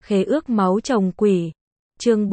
Khế ước máu chồng quỷ. Chương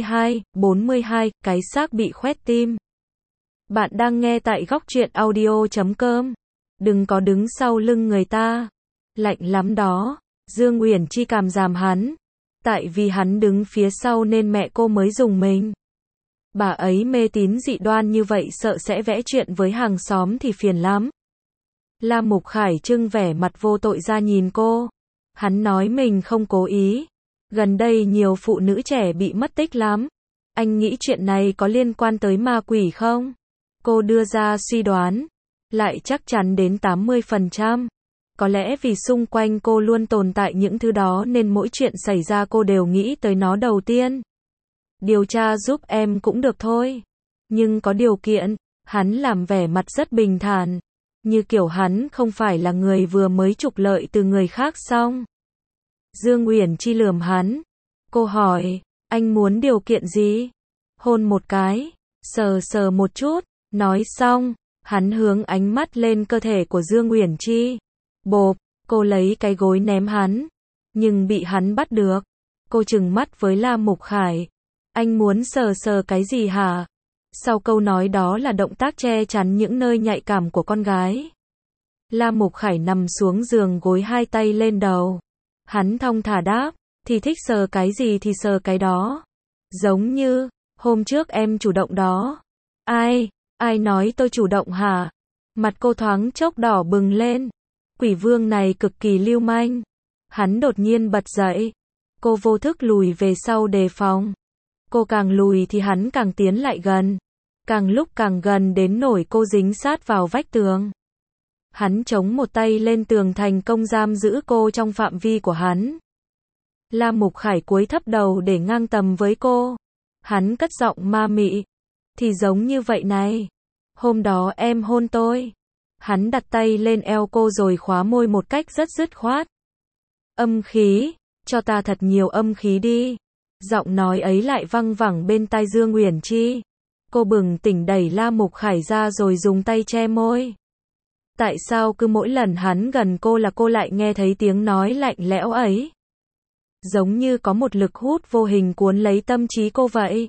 42, cái xác bị khoét tim. Bạn đang nghe tại góc truyện audio.com. Đừng có đứng sau lưng người ta. Lạnh lắm đó. Dương Uyển Chi cảm giảm hắn. Tại vì hắn đứng phía sau nên mẹ cô mới dùng mình. Bà ấy mê tín dị đoan như vậy sợ sẽ vẽ chuyện với hàng xóm thì phiền lắm. La Mục Khải trưng vẻ mặt vô tội ra nhìn cô. Hắn nói mình không cố ý. Gần đây nhiều phụ nữ trẻ bị mất tích lắm. Anh nghĩ chuyện này có liên quan tới ma quỷ không? Cô đưa ra suy đoán. Lại chắc chắn đến 80%. Có lẽ vì xung quanh cô luôn tồn tại những thứ đó nên mỗi chuyện xảy ra cô đều nghĩ tới nó đầu tiên. Điều tra giúp em cũng được thôi. Nhưng có điều kiện. Hắn làm vẻ mặt rất bình thản. Như kiểu hắn không phải là người vừa mới trục lợi từ người khác xong. Dương Uyển Chi lườm hắn. Cô hỏi, anh muốn điều kiện gì? Hôn một cái, sờ sờ một chút, nói xong, hắn hướng ánh mắt lên cơ thể của Dương Uyển Chi. Bộp, cô lấy cái gối ném hắn, nhưng bị hắn bắt được. Cô trừng mắt với La Mục Khải. Anh muốn sờ sờ cái gì hả? Sau câu nói đó là động tác che chắn những nơi nhạy cảm của con gái. La Mục Khải nằm xuống giường gối hai tay lên đầu. Hắn thong thả đáp, thì thích sờ cái gì thì sờ cái đó. Giống như, hôm trước em chủ động đó. Ai nói tôi chủ động hả? Mặt cô thoáng chốc đỏ bừng lên. Quỷ vương này cực kỳ lưu manh. Hắn đột nhiên bật dậy. Cô vô thức lùi về sau đề phòng. Cô càng lùi thì hắn càng tiến lại gần. Càng lúc càng gần đến nỗi cô dính sát vào vách tường. Hắn chống một tay lên tường thành công giam giữ cô trong phạm vi của hắn. La Mục Khải cúi thấp đầu để ngang tầm với cô. Hắn cất giọng ma mị. Thì giống như vậy này. Hôm đó em hôn tôi. Hắn đặt tay lên eo cô rồi khóa môi một cách rất dứt khoát. Âm khí, cho ta thật nhiều âm khí đi. Giọng nói ấy lại văng vẳng bên tai Dương Uyển Chi. Cô bừng tỉnh đẩy La Mục Khải ra rồi dùng tay che môi. Tại sao cứ mỗi lần hắn gần cô là cô lại nghe thấy tiếng nói lạnh lẽo ấy? Giống như có một lực hút vô hình cuốn lấy tâm trí cô vậy.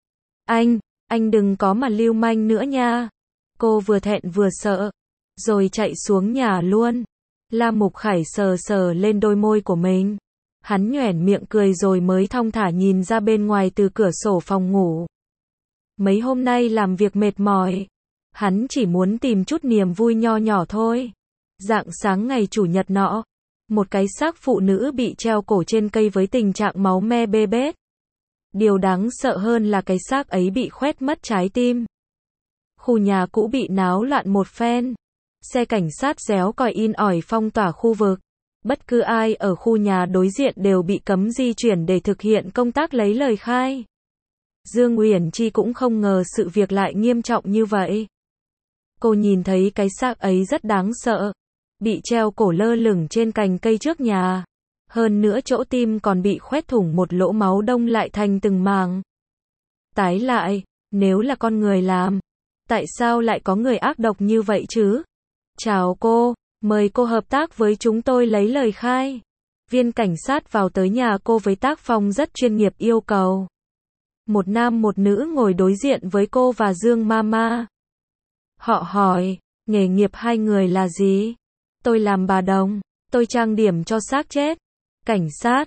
Anh đừng có mà lưu manh nữa nha. Cô vừa thẹn vừa sợ. Rồi chạy xuống nhà luôn. La Mục Khải sờ sờ lên đôi môi của mình. Hắn nhoẻn miệng cười rồi mới thong thả nhìn ra bên ngoài từ cửa sổ phòng ngủ. Mấy hôm nay làm việc mệt mỏi. Hắn chỉ muốn tìm chút niềm vui nho nhỏ thôi. Rạng sáng ngày chủ nhật nọ, một cái xác phụ nữ bị treo cổ trên cây với tình trạng máu me bê bết. Điều đáng sợ hơn là cái xác ấy bị khoét mất trái tim. Khu nhà cũ bị náo loạn một phen. Xe cảnh sát réo còi in ỏi phong tỏa khu vực. Bất cứ ai ở khu nhà đối diện đều bị cấm di chuyển để thực hiện công tác lấy lời khai. Dương Uyển Chi cũng không ngờ sự việc lại nghiêm trọng như vậy. Cô nhìn thấy cái xác ấy rất đáng sợ. Bị treo cổ lơ lửng trên cành cây trước nhà. Hơn nữa chỗ tim còn bị khoét thủng một lỗ máu đông lại thành từng màng. Tái lại, nếu là con người làm, tại sao lại có người ác độc như vậy chứ? Chào cô, mời cô hợp tác với chúng tôi lấy lời khai. Viên cảnh sát vào tới nhà cô với tác phong rất chuyên nghiệp yêu cầu. Một nam một nữ ngồi đối diện với cô và Dương Mama. Họ hỏi, nghề nghiệp hai người là gì? Tôi làm bà đồng, tôi trang điểm cho xác chết. Cảnh sát,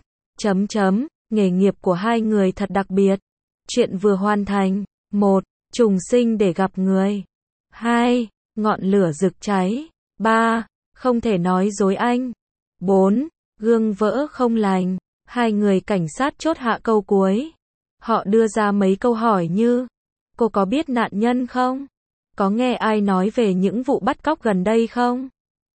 nghề nghiệp của hai người thật đặc biệt. Chuyện vừa hoàn thành. 1. Trùng sinh để gặp người. 2. Ngọn lửa rực cháy. 3. Không thể nói dối anh. 4. Gương vỡ không lành. Hai người cảnh sát chốt hạ câu cuối. Họ đưa ra mấy câu hỏi như: cô có biết nạn nhân không? Có nghe ai nói về những vụ bắt cóc gần đây không?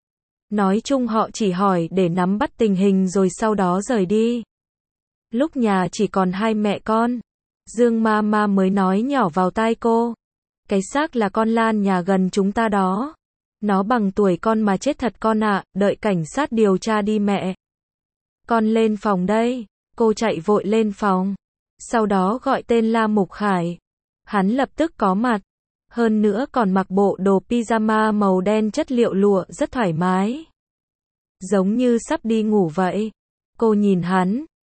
Nói chung họ chỉ hỏi để nắm bắt tình hình rồi sau đó rời đi. Lúc nhà chỉ còn hai mẹ con, Dương Mama mới nói nhỏ vào tai cô. Cái xác là con Lan nhà gần chúng ta đó. Nó bằng tuổi con mà chết thật con ạ, đợi cảnh sát điều tra đi mẹ. Con lên phòng đây. Cô chạy vội lên phòng. Sau đó gọi tên La Mục Khải. Hắn lập tức có mặt. Hơn nữa còn mặc bộ đồ pyjama màu đen chất liệu lụa rất thoải mái. Giống như sắp đi ngủ vậy. Cô nhìn hắn,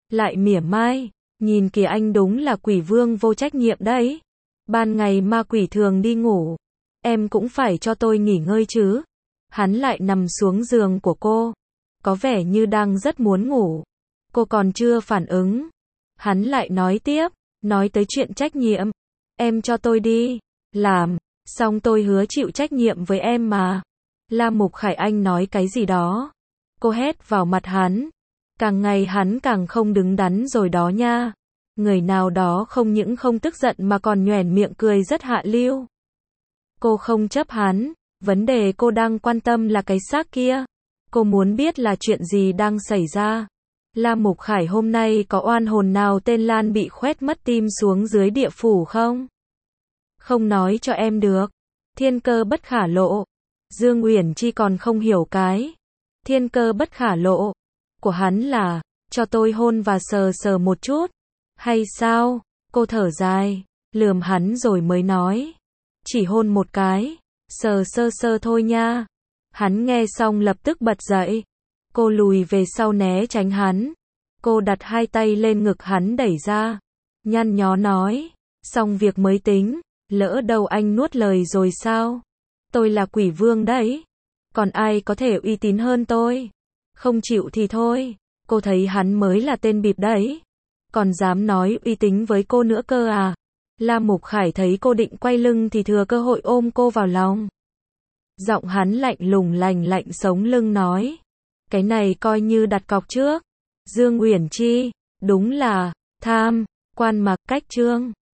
lại mỉa mai, nhìn kìa anh đúng là quỷ vương vô trách nhiệm đấy. Ban ngày ma quỷ thường đi ngủ, em cũng phải cho tôi nghỉ ngơi chứ. Hắn lại nằm xuống giường của cô, có vẻ như đang rất muốn ngủ. Cô còn chưa phản ứng, hắn lại nói tiếp, nói tới chuyện trách nhiệm, em cho tôi đi làm, xong tôi hứa chịu trách nhiệm với em mà. La Mục Khải Anh nói cái gì đó. Cô hét vào mặt hắn. Càng ngày hắn càng không đứng đắn rồi đó nha. Người nào đó không những không tức giận mà còn nhoẻn miệng cười rất hạ lưu. Cô không chấp hắn, vấn đề cô đang quan tâm là cái xác kia. Cô muốn biết là chuyện gì đang xảy ra. La Mục Khải hôm nay có oan hồn nào tên Lan bị khoét mất tim xuống dưới địa phủ không? Không nói cho em được. Thiên cơ bất khả lộ. Dương Uyển Chi còn không hiểu cái thiên cơ bất khả lộ của hắn là cho tôi hôn và sờ sờ một chút. Hay sao? Cô thở dài, lườm hắn rồi mới nói. Chỉ hôn một cái, sờ sơ sơ thôi nha. Hắn nghe xong lập tức bật dậy. Cô lùi về sau né tránh hắn. Cô đặt hai tay lên ngực hắn đẩy ra. Nhăn nhó nói, xong việc mới tính, lỡ đâu anh nuốt lời rồi sao? Tôi là quỷ vương đấy. Còn ai có thể uy tín hơn tôi? Không chịu thì thôi. Cô thấy hắn mới là tên bịp đấy. Còn dám nói uy tín với cô nữa cơ à? La Mục Khải thấy cô định quay lưng thì thừa cơ hội ôm cô vào lòng. Giọng hắn lạnh lùng lạnh sống lưng nói. Cái này coi như đặt cọc trước. Dương Uyển Chi, đúng là tham quan mặc cách trương.